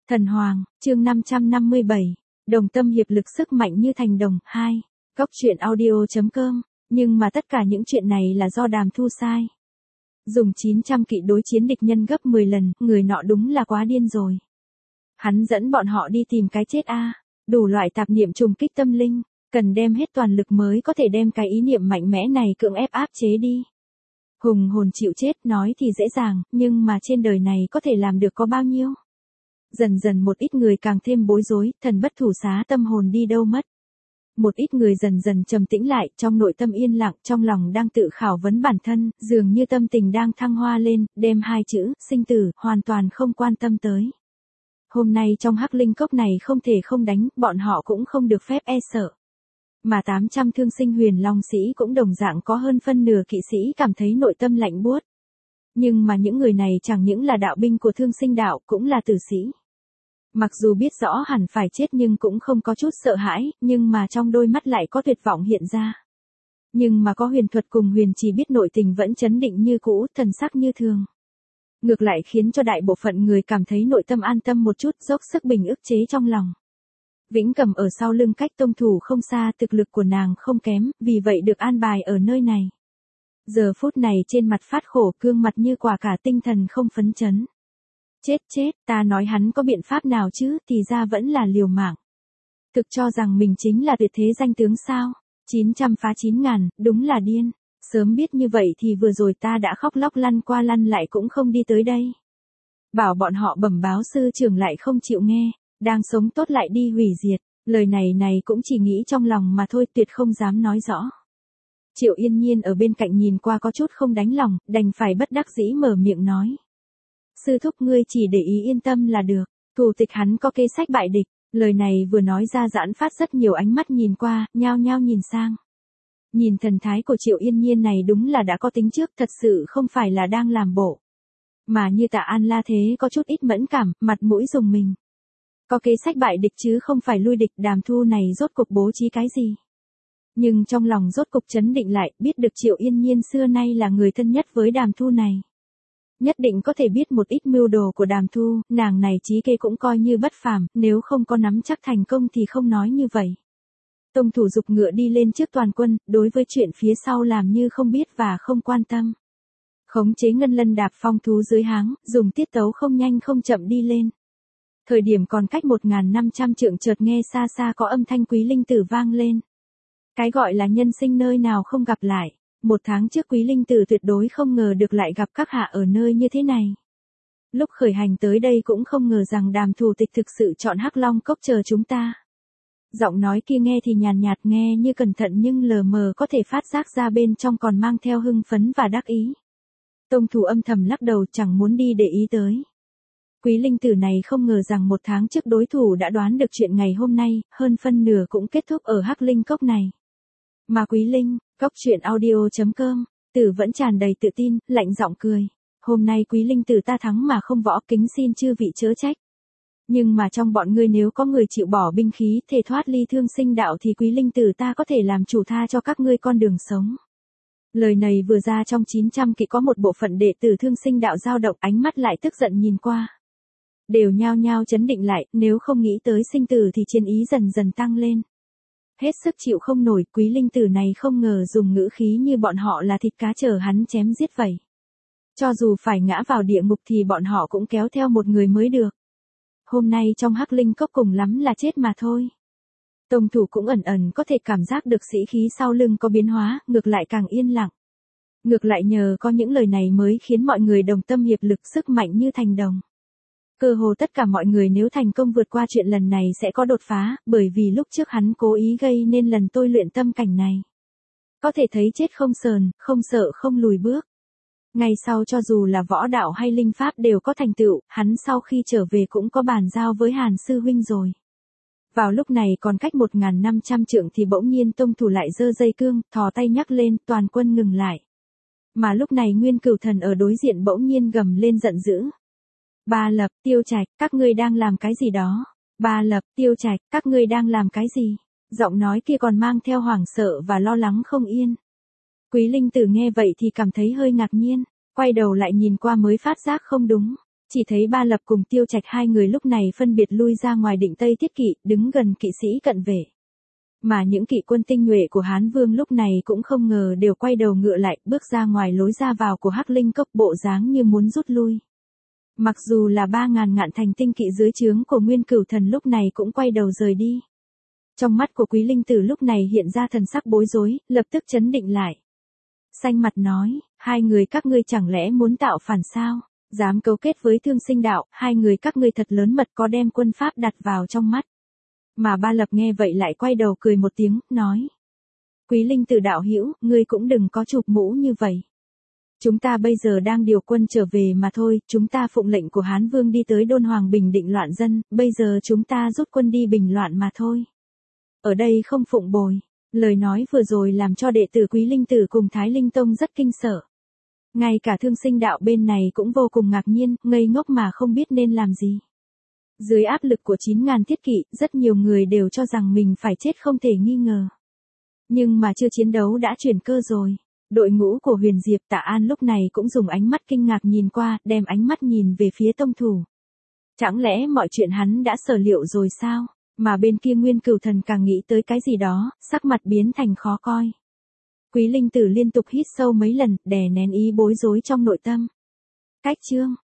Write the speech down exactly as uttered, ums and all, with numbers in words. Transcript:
Thần Hoàng, chương năm trăm năm mươi bảy, đồng tâm hiệp lực sức mạnh như thành đồng, hai, góc truyện audio chấm com, nhưng mà tất cả những chuyện này là do Đàm Thu sai. Dùng chín trăm kỵ đối chiến địch nhân gấp mười lần, người nọ đúng là quá điên rồi. Hắn dẫn bọn họ đi tìm cái chết a, đủ loại tạp niệm trùng kích tâm linh, cần đem hết toàn lực mới có thể đem cái ý niệm mạnh mẽ này cưỡng ép áp chế đi. Hùng hồn chịu chết nói thì dễ dàng, nhưng mà trên đời này có thể làm được có bao nhiêu? Dần dần một ít người càng thêm bối rối, thần bất thủ xá tâm hồn đi đâu mất. Một ít người dần dần trầm tĩnh lại, trong nội tâm yên lặng, trong lòng đang tự khảo vấn bản thân, dường như tâm tình đang thăng hoa lên, đem hai chữ, sinh tử, hoàn toàn không quan tâm tới. Hôm nay trong hắc linh cốc này không thể không đánh, bọn họ cũng không được phép e sợ. Mà tám trăm thương sinh huyền long sĩ cũng đồng dạng có hơn phân nửa kỵ sĩ cảm thấy nội tâm lạnh buốt. Nhưng mà những người này chẳng những là đạo binh của thương sinh đạo, cũng là tử sĩ. Mặc dù biết rõ hẳn phải chết nhưng cũng không có chút sợ hãi, nhưng mà trong đôi mắt lại có tuyệt vọng hiện ra. Nhưng mà có huyền thuật cùng huyền chỉ biết nội tình vẫn chấn định như cũ, thần sắc như thường. Ngược lại khiến cho đại bộ phận người cảm thấy nội tâm an tâm một chút, dốc sức bình ức chế trong lòng. Vĩnh Cầm ở sau lưng cách Tông Thủ không xa, thực lực của nàng không kém, vì vậy được an bài ở nơi này. Giờ phút này trên mặt phát khổ, gương mặt như quả cả, tinh thần không phấn chấn. Chết chết, ta nói hắn có biện pháp nào chứ, thì ra vẫn là liều mạng. Thực cho rằng mình chính là tuyệt thế danh tướng sao, chín trăm phá chín ngàn, đúng là điên. Sớm biết như vậy thì vừa rồi ta đã khóc lóc lăn qua lăn lại cũng không đi tới đây. Bảo bọn họ bẩm báo sư trưởng lại không chịu nghe, đang sống tốt lại đi hủy diệt, lời này này cũng chỉ nghĩ trong lòng mà thôi, tuyệt không dám nói rõ. Triệu Yên Nhiên ở bên cạnh nhìn qua có chút không đánh lòng, đành phải bất đắc dĩ mở miệng nói. Sư thúc ngươi chỉ để ý yên tâm là được, thù tịch hắn có kế sách bại địch, lời này vừa nói ra giãn phát rất nhiều ánh mắt nhìn qua, nhao nhao nhìn sang. Nhìn thần thái của Triệu Yên Nhiên này đúng là đã có tính trước, thật sự không phải là đang làm bộ. Mà như Tạ An La thế có chút ít mẫn cảm, mặt mũi rùng mình. Có kế sách bại địch chứ không phải lui địch, Đàm Thu này rốt cục bố trí cái gì? Nhưng trong lòng rốt cục chấn định lại, biết được Triệu Yên Nhiên xưa nay là người thân nhất với Đàm Thu này. Nhất định có thể biết một ít mưu đồ của Đàm Thu, nàng này trí kế cũng coi như bất phàm, nếu không có nắm chắc thành công thì không nói như vậy. Tông Thủ dục ngựa đi lên trước toàn quân, đối với chuyện phía sau làm như không biết và không quan tâm. Khống chế ngân lân đạp phong thú dưới háng, dùng tiết tấu không nhanh không chậm đi lên. Thời điểm còn cách một nghìn năm trăm trượng chợt nghe xa xa có âm thanh Quý Linh Tử vang lên. Cái gọi là nhân sinh nơi nào không gặp lại. Một tháng trước Quý Linh Tử tuyệt đối không ngờ được lại gặp các hạ ở nơi như thế này. Lúc khởi hành tới đây cũng không ngờ rằng Đàm thủ tịch thực sự chọn Hắc Long Cốc chờ chúng ta. Giọng nói kia nghe thì nhàn nhạt, nghe như cẩn thận nhưng lờ mờ có thể phát giác ra bên trong còn mang theo hưng phấn và đắc ý. Tông Thủ âm thầm lắc đầu, chẳng muốn đi để ý tới. Quý Linh Tử này không ngờ rằng một tháng trước đối thủ đã đoán được chuyện ngày hôm nay, hơn phân nửa cũng kết thúc ở Hắc Linh Cốc này. Mà Quý Linh, góc truyện audio chấm com, Tử vẫn tràn đầy tự tin, lạnh giọng cười. Hôm nay Quý Linh Tử ta thắng mà không võ, kính xin chư vị chớ trách. Nhưng mà trong bọn ngươi nếu có người chịu bỏ binh khí, thể thoát ly thương sinh đạo thì Quý Linh Tử ta có thể làm chủ tha cho các ngươi con đường sống. Lời này vừa ra trong chín trăm kỵ có một bộ phận đệ tử thương sinh đạo dao động, ánh mắt lại tức giận nhìn qua. Đều nhao nhao chấn định lại, nếu không nghĩ tới sinh tử thì chiến ý dần dần tăng lên. Hết sức chịu không nổi, Quý Linh Tử này không ngờ dùng ngữ khí như bọn họ là thịt cá chờ hắn chém giết vậy. Cho dù phải ngã vào địa ngục thì bọn họ cũng kéo theo một người mới được. Hôm nay trong Hắc Linh Cốc cùng lắm là chết mà thôi. Tông Thủ cũng ẩn ẩn có thể cảm giác được sĩ khí sau lưng có biến hóa, ngược lại càng yên lặng. Ngược lại nhờ có những lời này mới khiến mọi người đồng tâm hiệp lực, sức mạnh như thành đồng. Cơ hồ tất cả mọi người nếu thành công vượt qua chuyện lần này sẽ có đột phá, bởi vì lúc trước hắn cố ý gây nên lần tôi luyện tâm cảnh này. Có thể thấy chết không sờn, không sợ không lùi bước. Ngày sau cho dù là võ đạo hay linh pháp đều có thành tựu, hắn sau khi trở về cũng có bàn giao với Hàn sư huynh rồi. Vào lúc này còn cách một nghìn năm trăm trượng thì bỗng nhiên Tông Thủ lại giơ dây cương, thò tay nhắc lên, toàn quân ngừng lại. Mà lúc này Nguyên Cửu Thần ở đối diện bỗng nhiên gầm lên giận dữ. Ba Lập, Tiêu Trạch, các ngươi đang làm cái gì đó? Ba Lập, Tiêu Trạch, các ngươi đang làm cái gì? Giọng nói kia còn mang theo hoảng sợ và lo lắng không yên. Quý Linh Tử nghe vậy thì cảm thấy hơi ngạc nhiên, quay đầu lại nhìn qua mới phát giác không đúng. Chỉ thấy Ba Lập cùng Tiêu Trạch hai người lúc này phân biệt lui ra ngoài Định Tây Thiết Kỵ, đứng gần kỵ sĩ cận vệ. Mà những kỵ quân tinh nhuệ của Hán Vương lúc này cũng không ngờ đều quay đầu ngựa lại, bước ra ngoài lối ra vào của Hắc Linh Cốc, bộ dáng như muốn rút lui. Mặc dù là ba ngàn ngạn thành tinh kỵ dưới trướng của Nguyên Cửu Thần lúc này cũng quay đầu rời đi. Trong mắt của Quý Linh Tử lúc này hiện ra thần sắc bối rối, lập tức trấn định lại. Xanh mặt nói, hai người các ngươi chẳng lẽ muốn tạo phản sao? Dám cấu kết với Thương Sinh đạo, hai người các ngươi thật lớn mật, có đem quân pháp đặt vào trong mắt. Mà Ba Lập nghe vậy lại quay đầu cười một tiếng, nói. Quý Linh Tử đạo hữu, ngươi cũng đừng có chụp mũ như vậy. Chúng ta bây giờ đang điều quân trở về mà thôi, chúng ta phụng lệnh của Hán Vương đi tới Đôn Hoàng bình định loạn dân, bây giờ chúng ta rút quân đi bình loạn mà thôi. Ở đây không phụng bồi. Lời nói vừa rồi làm cho đệ tử Quý Linh Tử cùng Thái Linh Tông rất kinh sợ. Ngay cả Thương Sinh đạo bên này cũng vô cùng ngạc nhiên, ngây ngốc mà không biết nên làm gì. Dưới áp lực của chín ngàn thiết kỵ, rất nhiều người đều cho rằng mình phải chết không thể nghi ngờ. Nhưng mà chưa chiến đấu đã chuyển cơ rồi. Đội ngũ của Huyền Diệp Tạ An lúc này cũng dùng ánh mắt kinh ngạc nhìn qua, đem ánh mắt nhìn về phía tông thủ. Chẳng lẽ mọi chuyện hắn đã sở liệu rồi sao? Mà bên kia Nguyên Cửu Thần càng nghĩ tới cái gì đó, sắc mặt biến thành khó coi. Quý Linh Tử liên tục hít sâu mấy lần, đè nén ý bối rối trong nội tâm. Cách chương